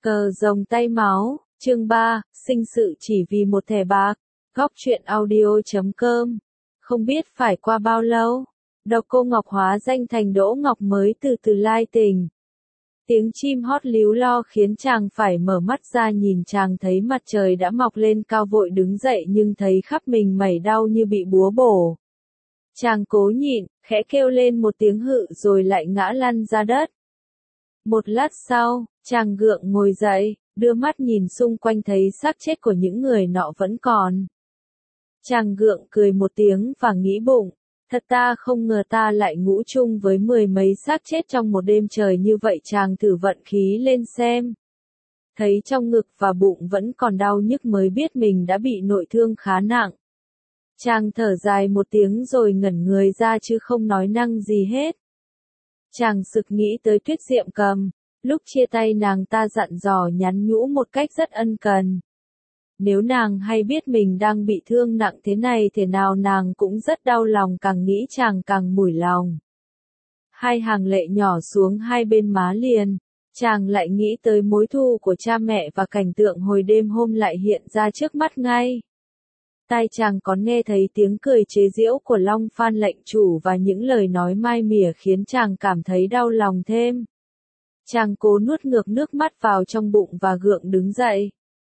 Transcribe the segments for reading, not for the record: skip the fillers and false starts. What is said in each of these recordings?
Cờ rồng tay máu, chương 3, sinh sự chỉ vì một thẻ bạc. Góc truyện audio.com. Không biết phải qua bao lâu, Độc Cô Ngọc hóa danh thành Đỗ Ngọc mới từ từ lai tỉnh. Tiếng chim hót líu lo khiến chàng phải mở mắt ra nhìn, chàng thấy mặt trời đã mọc lên cao, vội đứng dậy nhưng thấy khắp mình mẩy đau như bị búa bổ. Chàng cố nhịn, khẽ kêu lên một tiếng hự rồi lại ngã lăn ra đất. Một lát sau, chàng gượng ngồi dậy, đưa mắt nhìn xung quanh thấy xác chết của những người nọ vẫn còn. Chàng gượng cười một tiếng và nghĩ bụng, thật ta không ngờ ta lại ngủ chung với mười mấy xác chết trong một đêm trời như vậy. Chàng thử vận khí lên xem. Thấy trong ngực và bụng vẫn còn đau nhức mới biết mình đã bị nội thương khá nặng. Chàng thở dài một tiếng rồi ngẩn người ra chứ không nói năng gì hết. Chàng sực nghĩ tới Tuyết Diệm Cầm, lúc chia tay nàng ta dặn dò nhắn nhủ một cách rất ân cần. Nếu nàng hay biết mình đang bị thương nặng thế này thế nào nàng cũng rất đau lòng, càng nghĩ chàng càng mủi lòng. Hai hàng lệ nhỏ xuống hai bên má liền, chàng lại nghĩ tới mối thù của cha mẹ và cảnh tượng hồi đêm hôm lại hiện ra trước mắt ngay. Tai chàng còn nghe thấy tiếng cười chế giễu của Long Phan lệnh chủ và những lời nói mai mỉa khiến chàng cảm thấy đau lòng thêm. Chàng cố nuốt ngược nước mắt vào trong bụng và gượng đứng dậy.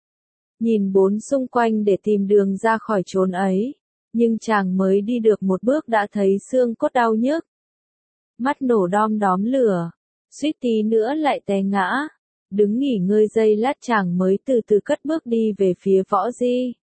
Nhìn bốn xung quanh để tìm đường ra khỏi chốn ấy, nhưng chàng mới đi được một bước đã thấy xương cốt đau nhức. Mắt nổ đom đóm lửa, suýt tí nữa lại té ngã. Đứng nghỉ ngơi giây lát chàng mới từ từ cất bước đi về phía Võ Di.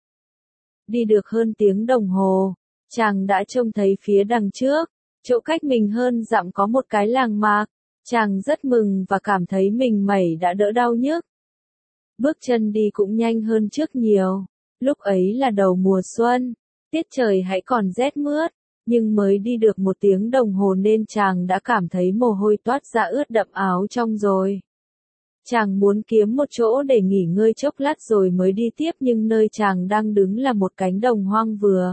Đi được hơn tiếng đồng hồ, chàng đã trông thấy phía đằng trước, chỗ cách mình hơn dặm có một cái làng mạc. Chàng rất mừng và cảm thấy mình mẩy đã đỡ đau nhức. Bước chân đi cũng nhanh hơn trước nhiều. Lúc ấy là đầu mùa xuân, tiết trời hãy còn rét mướt, nhưng mới đi được một tiếng đồng hồ nên chàng đã cảm thấy mồ hôi toát ra ướt đẫm áo trong rồi. Chàng muốn kiếm một chỗ để nghỉ ngơi chốc lát rồi mới đi tiếp, nhưng nơi chàng đang đứng là một cánh đồng hoang vừa.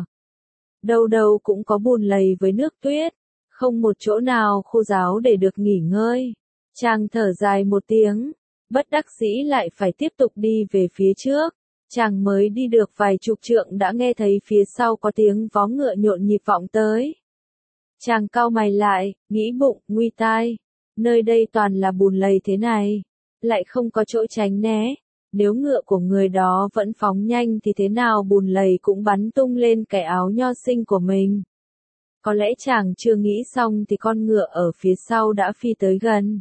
Đâu đâu cũng có bùn lầy với nước tuyết, không một chỗ nào khô ráo để được nghỉ ngơi. Chàng thở dài một tiếng, bất đắc dĩ lại phải tiếp tục đi về phía trước. Chàng mới đi được vài chục trượng đã nghe thấy phía sau có tiếng vó ngựa nhộn nhịp vọng tới. Chàng cau mày lại, nghĩ bụng, nguy tai, nơi đây toàn là bùn lầy thế này, lại không có chỗ tránh né. Nếu ngựa của người đó vẫn phóng nhanh thì thế nào bùn lầy cũng bắn tung lên cái áo nho xinh của mình. Có lẽ chàng chưa nghĩ xong thì con ngựa ở phía sau đã phi tới gần.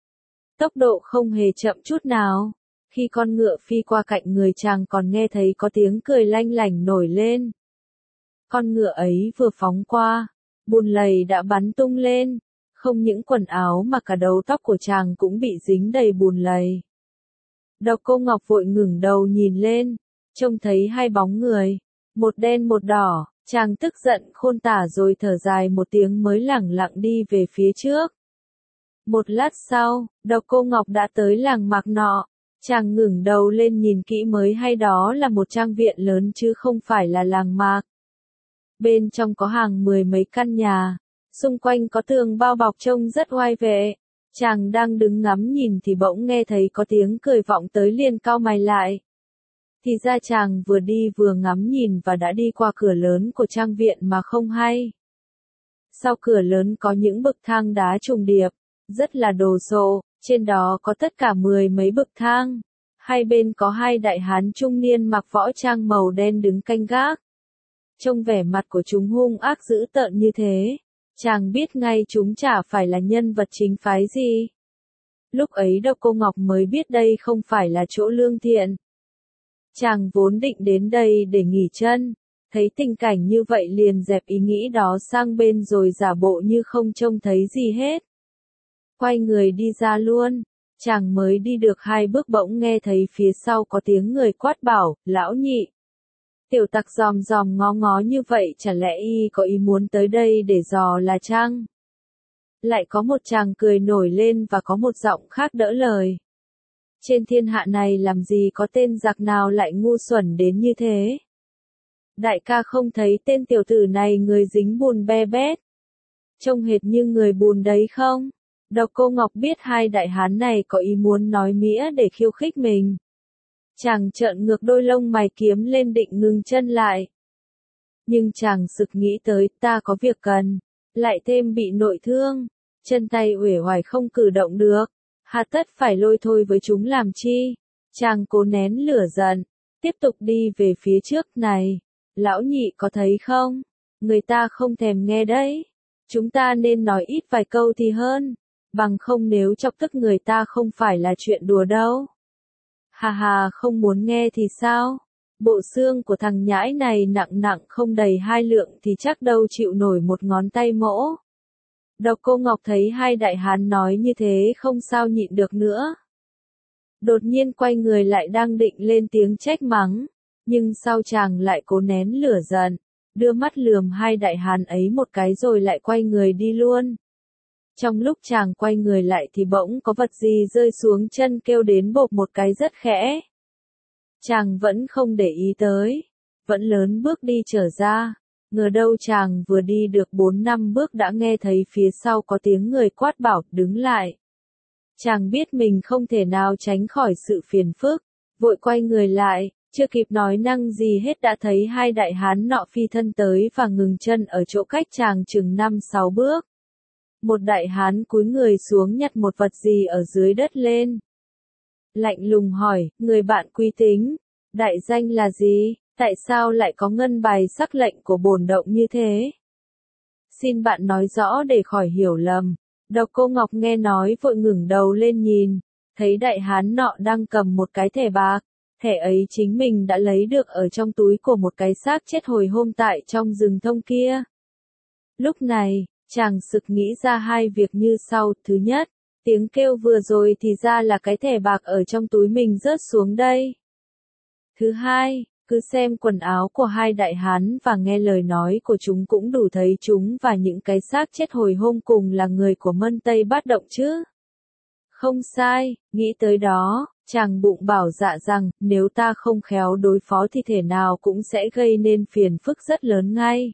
Tốc độ không hề chậm chút nào. Khi con ngựa phi qua cạnh người chàng còn nghe thấy có tiếng cười lanh lảnh nổi lên. Con ngựa ấy vừa phóng qua, bùn lầy đã bắn tung lên. Không những quần áo mà cả đầu tóc của chàng cũng bị dính đầy bùn lầy. Độc Cô Ngọc vội ngẩng đầu nhìn lên, trông thấy hai bóng người, một đen một đỏ. Chàng tức giận khôn tả rồi thở dài một tiếng mới lẳng lặng đi về phía trước. Một lát sau, Độc Cô Ngọc đã tới làng mạc nọ. Chàng ngẩng đầu lên nhìn kỹ mới hay đó là một trang viện lớn chứ không phải là làng mạc. Bên trong có hàng mười mấy căn nhà, xung quanh có tường bao bọc trông rất oai vệ. Chàng đang đứng ngắm nhìn thì bỗng nghe thấy có tiếng cười vọng tới, liền cau mày lại. Thì ra chàng vừa đi vừa ngắm nhìn và đã đi qua cửa lớn của trang viện mà không hay. Sau cửa lớn có những bậc thang đá trùng điệp, rất là đồ sộ, trên đó có tất cả mười mấy bậc thang. Hai bên có hai đại hán trung niên mặc võ trang màu đen đứng canh gác. Trông vẻ mặt của chúng hung ác dữ tợn như thế, chàng biết ngay chúng chả phải là nhân vật chính phái gì. Lúc ấy Độc Cô Ngọc mới biết đây không phải là chỗ lương thiện. Chàng vốn định đến đây để nghỉ chân, thấy tình cảnh như vậy liền dẹp ý nghĩ đó sang bên rồi giả bộ như không trông thấy gì hết. Quay người đi ra luôn, chàng mới đi được hai bước bỗng nghe thấy phía sau có tiếng người quát bảo, lão nhị. Tiểu tặc dòm dòm ngó ngó như vậy chả lẽ y có ý muốn tới đây để dò là chăng? Lại có một chàng cười nổi lên và có một giọng khác đỡ lời. Trên thiên hạ này làm gì có tên giặc nào lại ngu xuẩn đến như thế? Đại ca không thấy tên tiểu tử này người dính bùn be bét, trông hệt như người bùn đấy không? Độc Cô Ngọc biết hai đại hán này có ý muốn nói mĩa để khiêu khích mình. Chàng trợn ngược đôi lông mày kiếm lên định ngừng chân lại. Nhưng chàng sực nghĩ tới ta có việc cần, lại thêm bị nội thương, chân tay uể oải không cử động được, hà tất phải lôi thôi với chúng làm chi. Chàng cố nén lửa giận, tiếp tục đi về phía trước này. Lão nhị có thấy không? Người ta không thèm nghe đấy. Chúng ta nên nói ít vài câu thì hơn, bằng không nếu chọc tức người ta không phải là chuyện đùa đâu. Hà hà, không muốn nghe thì sao? Bộ xương của thằng nhãi này nặng nặng không đầy 2 lượng thì chắc đâu chịu nổi một ngón tay mỗ. Độc Cô Ngọc thấy hai đại hán nói như thế không sao nhịn được nữa. Đột nhiên quay người lại đang định lên tiếng trách mắng, nhưng sau chàng lại cố nén lửa giận, đưa mắt lườm hai đại hán ấy một cái rồi lại quay người đi luôn. Trong lúc chàng quay người lại thì bỗng có vật gì rơi xuống chân kêu đến bộp một cái rất khẽ. Chàng vẫn không để ý tới, vẫn lớn bước đi trở ra, ngờ đâu chàng vừa đi được 4-5 bước đã nghe thấy phía sau có tiếng người quát bảo đứng lại. Chàng biết mình không thể nào tránh khỏi sự phiền phức, vội quay người lại, chưa kịp nói năng gì hết đã thấy hai đại hán nọ phi thân tới và ngừng chân ở chỗ cách chàng chừng 5-6 bước. Một đại hán cúi người xuống nhặt một vật gì ở dưới đất lên. Lạnh lùng hỏi, người bạn quý tính, đại danh là gì, tại sao lại có ngân bài sắc lệnh của bổn động như thế? Xin bạn nói rõ để khỏi hiểu lầm. Độc Cô Ngọc nghe nói vội ngẩng đầu lên nhìn, thấy đại hán nọ đang cầm một cái thẻ bạc, thẻ ấy chính mình đã lấy được ở trong túi của một cái xác chết hồi hôm tại trong rừng thông kia. Lúc này, chàng sực nghĩ ra hai việc như sau, thứ nhất, tiếng kêu vừa rồi thì ra là cái thẻ bạc ở trong túi mình rớt xuống đây. Thứ hai, cứ xem quần áo của hai đại hán và nghe lời nói của chúng cũng đủ thấy chúng và những cái xác chết hồi hôm cùng là người của Mân Tây Bát Động chứ. Không sai, nghĩ tới đó, chàng bụng bảo dạ rằng, nếu ta không khéo đối phó thì thể nào cũng sẽ gây nên phiền phức rất lớn ngay.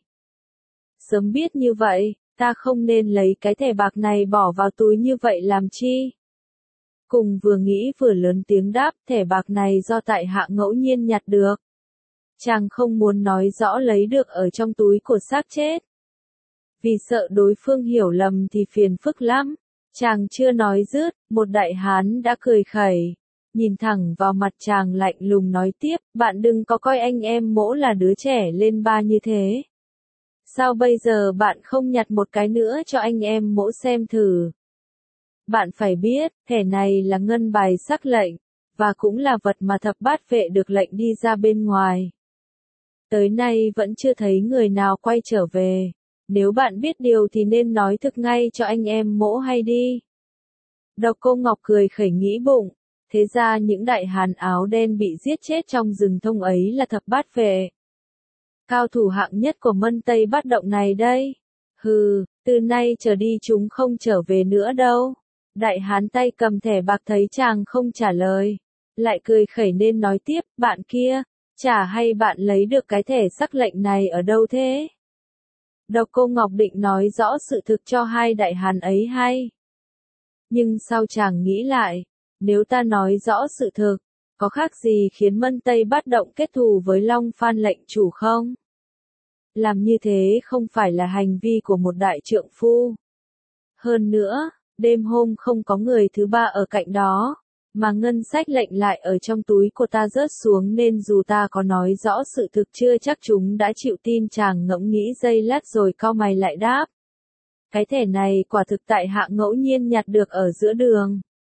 Sớm biết như vậy, ta không nên lấy cái thẻ bạc này bỏ vào túi như vậy làm chi. Cùng vừa nghĩ vừa lớn tiếng đáp, thẻ bạc này do tại hạ ngẫu nhiên nhặt được. Chàng không muốn nói rõ lấy được ở trong túi của xác chết. Vì sợ đối phương hiểu lầm thì phiền phức lắm. Chàng chưa nói dứt, một đại hán đã cười khẩy, nhìn thẳng vào mặt chàng lạnh lùng nói tiếp, bạn đừng có coi anh em mỗ là đứa trẻ lên ba như thế. Sao bây giờ bạn không nhặt một cái nữa cho anh em mỗ xem thử? Bạn phải biết, thẻ này là ngân bài sắc lệnh, và cũng là vật mà thập bát vệ được lệnh đi ra bên ngoài. Tới nay vẫn chưa thấy người nào quay trở về. Nếu bạn biết điều thì nên nói thực ngay cho anh em mỗ hay đi. Độc Cô Ngọc cười khẩy nghĩ bụng, thế ra những đại hán áo đen bị giết chết trong rừng thông ấy là thập bát vệ. Cao thủ hạng nhất của Mân Tây Bát Động này đây. Hừ, từ nay trở đi chúng không trở về nữa đâu. Đại hán tay cầm thẻ bạc thấy chàng không trả lời, lại cười khẩy nên nói tiếp, bạn kia, chả hay bạn lấy được cái thẻ sắc lệnh này ở đâu thế? Độc Cô Ngọc định nói rõ sự thực cho hai đại hán ấy hay. Nhưng sao chàng nghĩ lại, nếu ta nói rõ sự thực, có khác gì khiến Mân Tây Bát Động kết thù với Long Phan lệnh chủ không? Làm như thế không phải là hành vi của một đại trượng phu. Hơn nữa, đêm hôm không có người thứ ba ở cạnh đó, mà ngân sách lệnh lại ở trong túi của ta rớt xuống nên dù ta có nói rõ sự thực chưa chắc chúng đã chịu tin. Chàng ngẫm nghĩ giây lát rồi cau mày lại đáp. Cái thẻ này quả thực tại hạ ngẫu nhiên nhặt được ở giữa đường.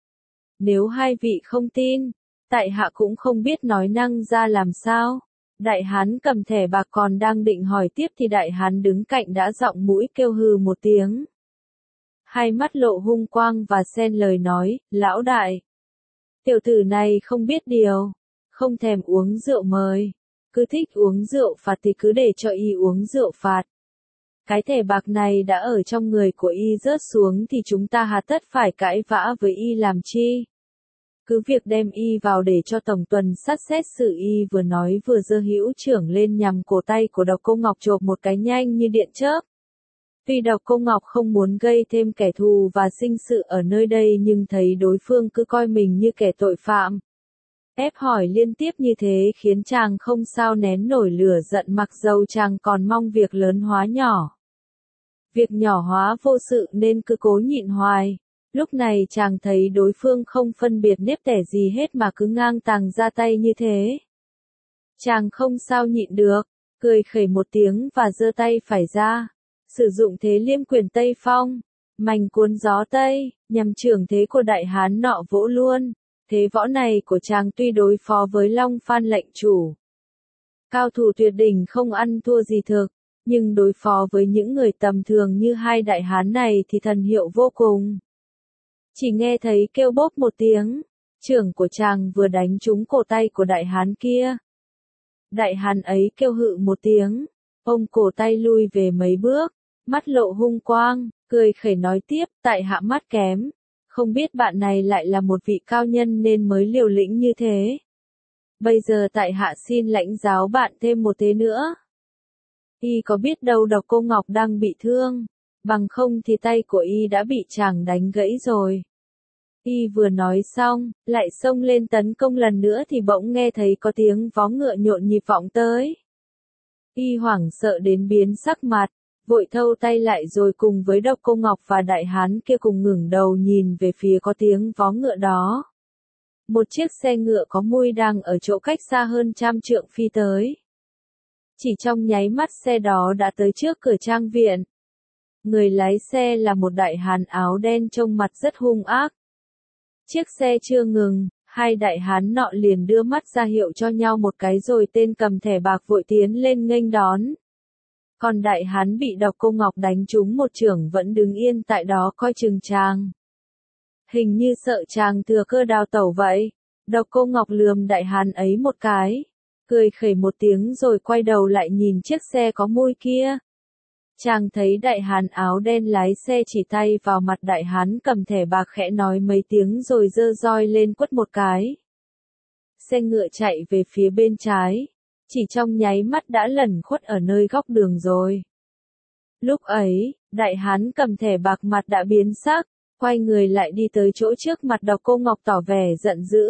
Nếu hai vị không tin, tại hạ cũng không biết nói năng ra làm sao. Đại hán cầm thẻ bạc còn đang định hỏi tiếp thì đại hán đứng cạnh đã giọng mũi kêu hừ một tiếng. Hai mắt lộ hung quang và xen lời nói, lão đại. Tiểu tử này không biết điều, không thèm uống rượu mời, cứ thích uống rượu phạt thì cứ để cho y uống rượu phạt. Cái thẻ bạc này đã ở trong người của y rớt xuống thì chúng ta hà tất phải cãi vã với y làm chi. Cứ việc đem y vào để cho tổng tuần sát xét xử y. Vừa nói vừa giơ hữu trưởng lên nhằm cổ tay của Độc Cô Ngọc chộp một cái nhanh như điện chớp. Tuy Độc Cô Ngọc không muốn gây thêm kẻ thù và sinh sự ở nơi đây nhưng thấy đối phương cứ coi mình như kẻ tội phạm. Ép hỏi liên tiếp như thế khiến chàng không sao nén nổi lửa giận mặc dầu chàng còn mong việc lớn hóa nhỏ. Việc nhỏ hóa vô sự nên cứ cố nhịn hoài. Lúc này chàng thấy đối phương không phân biệt nếp tẻ gì hết mà cứ ngang tàng ra tay như thế. Chàng không sao nhịn được, cười khẩy một tiếng và giơ tay phải ra. Sử dụng thế liêm quyền Tây Phong, mành cuốn gió Tây, nhằm trưởng thế của đại hán nọ vỗ luôn. Thế võ này của chàng tuy đối phó với Long Phan lệnh chủ. Cao thủ tuyệt đỉnh không ăn thua gì thực, nhưng đối phó với những người tầm thường như hai đại hán này thì thần hiệu vô cùng. Chỉ nghe thấy kêu bốp một tiếng, trưởng của chàng vừa đánh trúng cổ tay của đại hán kia. Đại hán ấy kêu hự một tiếng, ôm cổ tay lui về mấy bước, mắt lộ hung quang, cười khẩy nói tiếp, tại hạ mắt kém, không biết bạn này lại là một vị cao nhân nên mới liều lĩnh như thế. Bây giờ tại hạ xin lãnh giáo bạn thêm một thế nữa. Y có biết đâu Độc Cô Ngọc đang bị thương, bằng không thì tay của y đã bị chàng đánh gãy rồi. Y vừa nói xong, lại xông lên tấn công lần nữa thì bỗng nghe thấy có tiếng vó ngựa nhộn nhịp vọng tới. Y hoảng sợ đến biến sắc mặt, vội thâu tay lại rồi cùng với Độc Cô Ngọc và đại hán kia cùng ngẩng đầu nhìn về phía có tiếng vó ngựa đó. Một chiếc xe ngựa có mui đang ở chỗ cách xa hơn 100 trượng phi tới. Chỉ trong nháy mắt xe đó đã tới trước cửa trang viện. Người lái xe là một đại hán áo đen trông mặt rất hung ác. Chiếc xe chưa ngừng, hai đại hán nọ liền đưa mắt ra hiệu cho nhau một cái rồi tên cầm thẻ bạc vội tiến lên nghênh đón. Còn đại hán bị Độc Cô Ngọc đánh trúng một chưởng vẫn đứng yên tại đó coi chừng chàng. Hình như sợ chàng thừa cơ đào tẩu vậy. Độc Cô Ngọc lườm đại hán ấy một cái, cười khẩy một tiếng rồi quay đầu lại nhìn chiếc xe có mui kia. Chàng thấy đại hán áo đen lái xe chỉ tay vào mặt đại hán cầm thẻ bạc khẽ nói mấy tiếng rồi giơ roi lên quất một cái. Xe ngựa chạy về phía bên trái, chỉ trong nháy mắt đã lẩn khuất ở nơi góc đường rồi. Lúc ấy, đại hán cầm thẻ bạc mặt đã biến sắc, quay người lại đi tới chỗ trước mặt Độc Cô Ngọc tỏ vẻ giận dữ.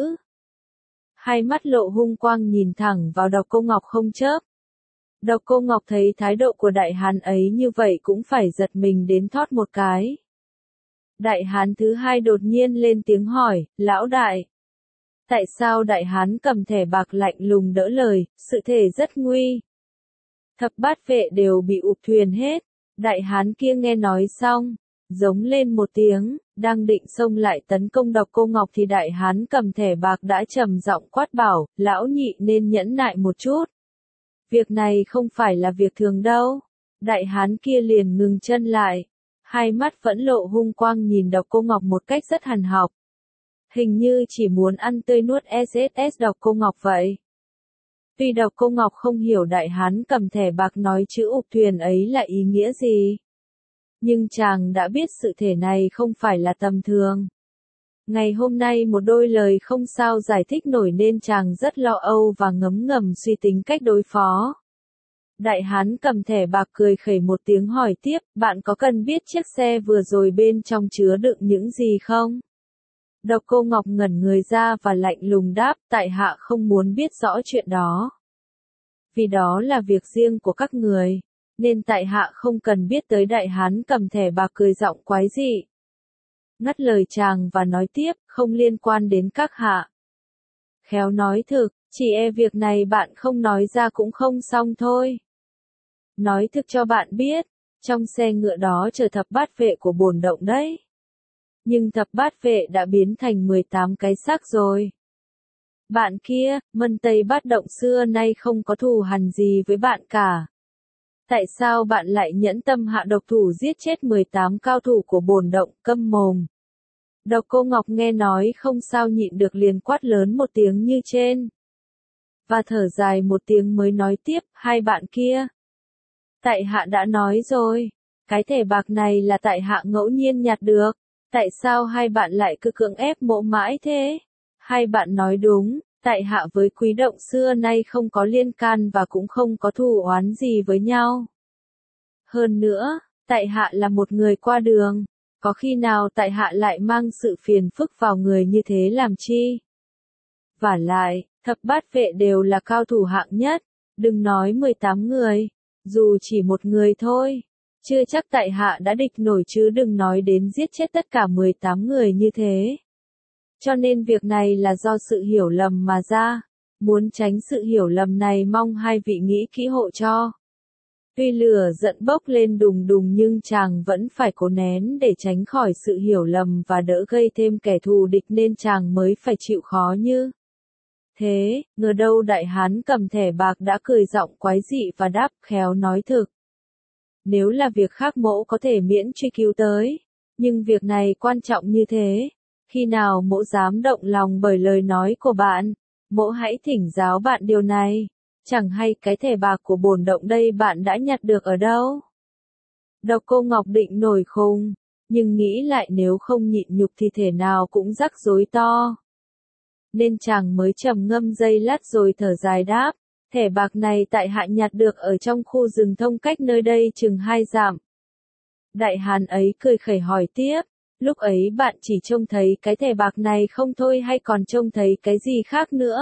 Hai mắt lộ hung quang nhìn thẳng vào Độc Cô Ngọc không chớp. Độc Cô Ngọc thấy thái độ của đại hán ấy như vậy cũng phải giật mình đến thót một cái. Đại hán thứ hai đột nhiên lên tiếng hỏi, lão đại. Tại sao đại hán cầm thẻ bạc lạnh lùng đỡ lời, sự thể rất nguy. Thập bát vệ đều bị ụp thuyền hết. Đại hán kia nghe nói xong, giống lên một tiếng, đang định xông lại tấn công Độc Cô Ngọc thì đại hán cầm thẻ bạc đã trầm giọng quát bảo, lão nhị nên nhẫn nại một chút. Việc này không phải là việc thường đâu. Đại hán kia liền ngừng chân lại, hai mắt vẫn lộ hung quang nhìn Độc Cô Ngọc một cách rất hằn học. Hình như chỉ muốn ăn tươi nuốt SSS Độc Cô Ngọc vậy. Tuy Độc Cô Ngọc không hiểu đại hán cầm thẻ bạc nói chữ ụp thuyền ấy là ý nghĩa gì, nhưng chàng đã biết sự thể này không phải là tầm thường. Ngày hôm nay một đôi lời không sao giải thích nổi nên chàng rất lo âu và ngấm ngầm suy tính cách đối phó. Đại hán cầm thẻ bạc cười khẩy một tiếng hỏi tiếp, bạn có cần biết chiếc xe vừa rồi bên trong chứa đựng những gì không? Độc Cô Ngọc ngẩn người ra và lạnh lùng đáp, tại hạ không muốn biết rõ chuyện đó. Vì đó là việc riêng của các người, nên tại hạ không cần biết tới. Đại hán cầm thẻ bạc cười giọng quái dị. Ngắt lời chàng và nói tiếp, không liên quan đến các hạ. Khéo nói thực, chỉ e việc này bạn không nói ra cũng không xong thôi. Nói thực cho bạn biết, trong xe ngựa đó chở thập bát vệ của bổn động đấy. Nhưng thập bát vệ đã biến thành 18 cái xác rồi. Bạn kia, Mân Tây Bát Động xưa nay không có thù hằn gì với bạn cả. Tại sao bạn lại nhẫn tâm hạ độc thủ giết chết 18 cao thủ của bổn động, câm mồm. Độc Cô Ngọc nghe nói không sao nhịn được liền quát lớn một tiếng như trên. Và thở dài một tiếng mới nói tiếp, hai bạn kia. Tại hạ đã nói rồi, cái thẻ bạc này là tại hạ ngẫu nhiên nhặt được. Tại sao hai bạn lại cứ cưỡng ép mộ mãi thế? Hai bạn nói đúng, tại hạ với Quý Động xưa nay không có liên can và cũng không có thù oán gì với nhau. Hơn nữa, tại hạ là một người qua đường, có khi nào tại hạ lại mang sự phiền phức vào người như thế làm chi? Vả lại, thập bát vệ đều là cao thủ hạng nhất, đừng nói 18 người, dù chỉ một người thôi, chưa chắc tại hạ đã địch nổi chứ đừng nói đến giết chết tất cả 18 người như thế. Cho nên việc này là do sự hiểu lầm mà ra, muốn tránh sự hiểu lầm này mong hai vị nghĩ kỹ hộ cho. Tuy lửa giận bốc lên đùng đùng nhưng chàng vẫn phải cố nén để tránh khỏi sự hiểu lầm và đỡ gây thêm kẻ thù địch nên chàng mới phải chịu khó như thế. Ngờ đâu đại hán cầm thẻ bạc đã cười giọng quái dị và đáp khéo nói thực. Nếu là việc khác mỗ có thể miễn truy cứu tới, nhưng việc này quan trọng như thế, khi nào mỗ dám động lòng bởi lời nói của bạn, mỗ hãy thỉnh giáo bạn điều này. Chẳng hay cái thẻ bạc của bổn động đây bạn đã nhặt được ở đâu? Độc Cô Ngọc định nổi khùng, nhưng nghĩ lại nếu không nhịn nhục thì thể nào cũng rắc rối to. Nên chàng mới trầm ngâm giây lát rồi thở dài đáp, thẻ bạc này tại hạ nhặt được ở trong khu rừng thông cách nơi đây chừng 2 dặm. Đại hán ấy cười khẩy hỏi tiếp, lúc ấy bạn chỉ trông thấy cái thẻ bạc này không thôi hay còn trông thấy cái gì khác nữa?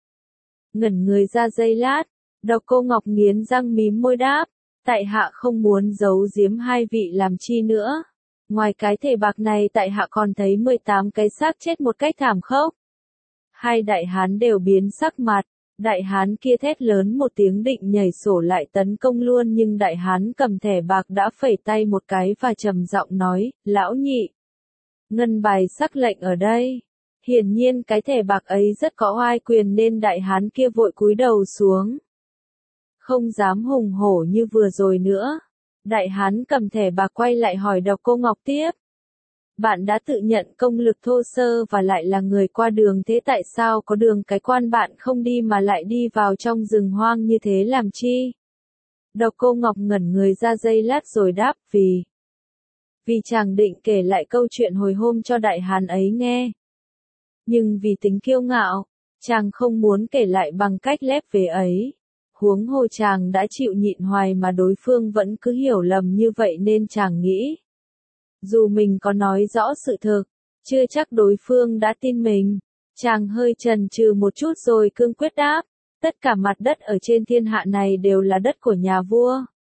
Ngẩn người ra giây lát, Độc Cô Ngọc nghiến răng mím môi đáp, tại hạ không muốn giấu giếm hai vị làm chi nữa. Ngoài cái thẻ bạc này tại hạ còn thấy 18 cái xác chết một cách thảm khốc. Hai đại hán đều biến sắc mặt, đại hán kia thét lớn một tiếng định nhảy sổ lại tấn công luôn nhưng đại hán cầm thẻ bạc đã phẩy tay một cái và trầm giọng nói, lão nhị. Ngân bài sắc lệnh ở đây. Hiển nhiên cái thẻ bạc ấy rất có oai quyền nên đại hán kia vội cúi đầu xuống. Không dám hùng hổ như vừa rồi nữa. Đại hán cầm thẻ bạc quay lại hỏi Độc Cô Ngọc tiếp. Bạn đã tự nhận công lực thô sơ và lại là người qua đường thế tại sao có đường cái quan bạn không đi mà lại đi vào trong rừng hoang như thế làm chi? Độc Cô Ngọc ngẩn người ra giây lát rồi đáp vì chàng định kể lại câu chuyện hồi hôm cho đại hán ấy nghe. Nhưng vì tính kiêu ngạo, chàng không muốn kể lại bằng cách lép vế ấy. Huống hồ chàng đã chịu nhịn hoài mà đối phương vẫn cứ hiểu lầm như vậy nên chàng nghĩ. Dù mình có nói rõ sự thực, chưa chắc đối phương đã tin mình. Chàng hơi chần chừ một chút rồi cương quyết đáp. Tất cả mặt đất ở trên thiên hạ này đều là đất của nhà vua.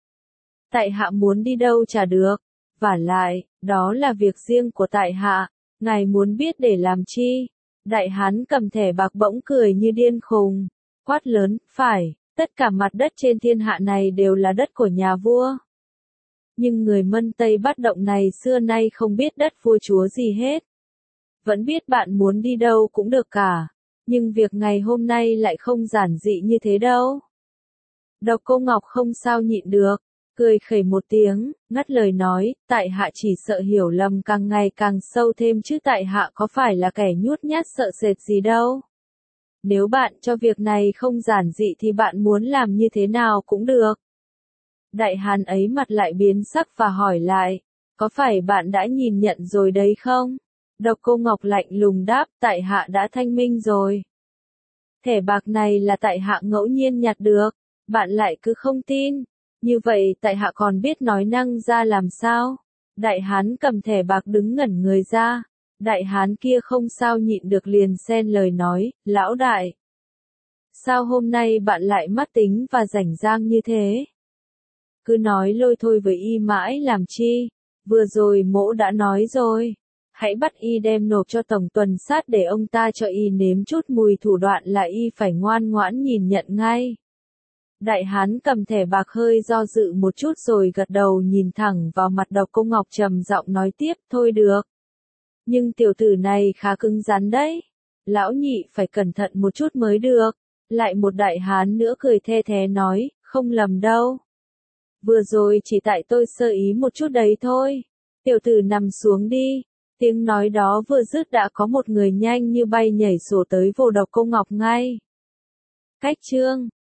Tại hạ muốn đi đâu chả được. Vả lại, đó là việc riêng của tại hạ. Ngài muốn biết để làm chi? Đại hán cầm thẻ bạc bỗng cười như điên khùng. Quát lớn, phải, tất cả mặt đất trên thiên hạ này đều là đất của nhà vua. Nhưng người Mân Tây Bát Động này xưa nay không biết đất vua chúa gì hết. Vẫn biết bạn muốn đi đâu cũng được cả. Nhưng việc ngày hôm nay lại không giản dị như thế đâu. Độc Cô Ngọc không sao nhịn được. Cười khẩy một tiếng, ngắt lời nói, tại hạ chỉ sợ hiểu lầm càng ngày càng sâu thêm chứ tại hạ có phải là kẻ nhút nhát sợ sệt gì đâu. Nếu bạn cho việc này không giản dị thì bạn muốn làm như thế nào cũng được. Đại hán ấy mặt lại biến sắc và hỏi lại, có phải bạn đã nhìn nhận rồi đấy không? Độc Cô Ngọc lạnh lùng đáp, tại hạ đã thanh minh rồi. Thẻ bạc này là tại hạ ngẫu nhiên nhặt được, bạn lại cứ không tin. Như vậy tại hạ còn biết nói năng ra làm sao? Đại hán cầm thẻ bạc đứng ngẩn người ra. Đại hán kia không sao nhịn được liền xen lời nói, lão đại. Sao hôm nay bạn lại mắt tính và rảnh rang như thế? Cứ nói lôi thôi với y mãi làm chi? Vừa rồi mỗ đã nói rồi. Hãy bắt y đem nộp cho tổng tuần sát để ông ta cho y nếm chút mùi thủ đoạn là y phải ngoan ngoãn nhìn nhận ngay. Đại hán cầm thẻ bạc hơi do dự một chút rồi gật đầu nhìn thẳng vào mặt Độc Cô Ngọc trầm giọng nói tiếp, thôi được. Nhưng tiểu tử này khá cứng rắn đấy. Lão nhị phải cẩn thận một chút mới được. Lại một đại hán nữa cười the thé nói, không lầm đâu. Vừa rồi chỉ tại tôi sơ ý một chút đấy thôi. Tiểu tử nằm xuống đi. Tiếng nói đó vừa dứt đã có một người nhanh như bay nhảy sổ tới vồ Độc Cô Ngọc ngay. Cách chương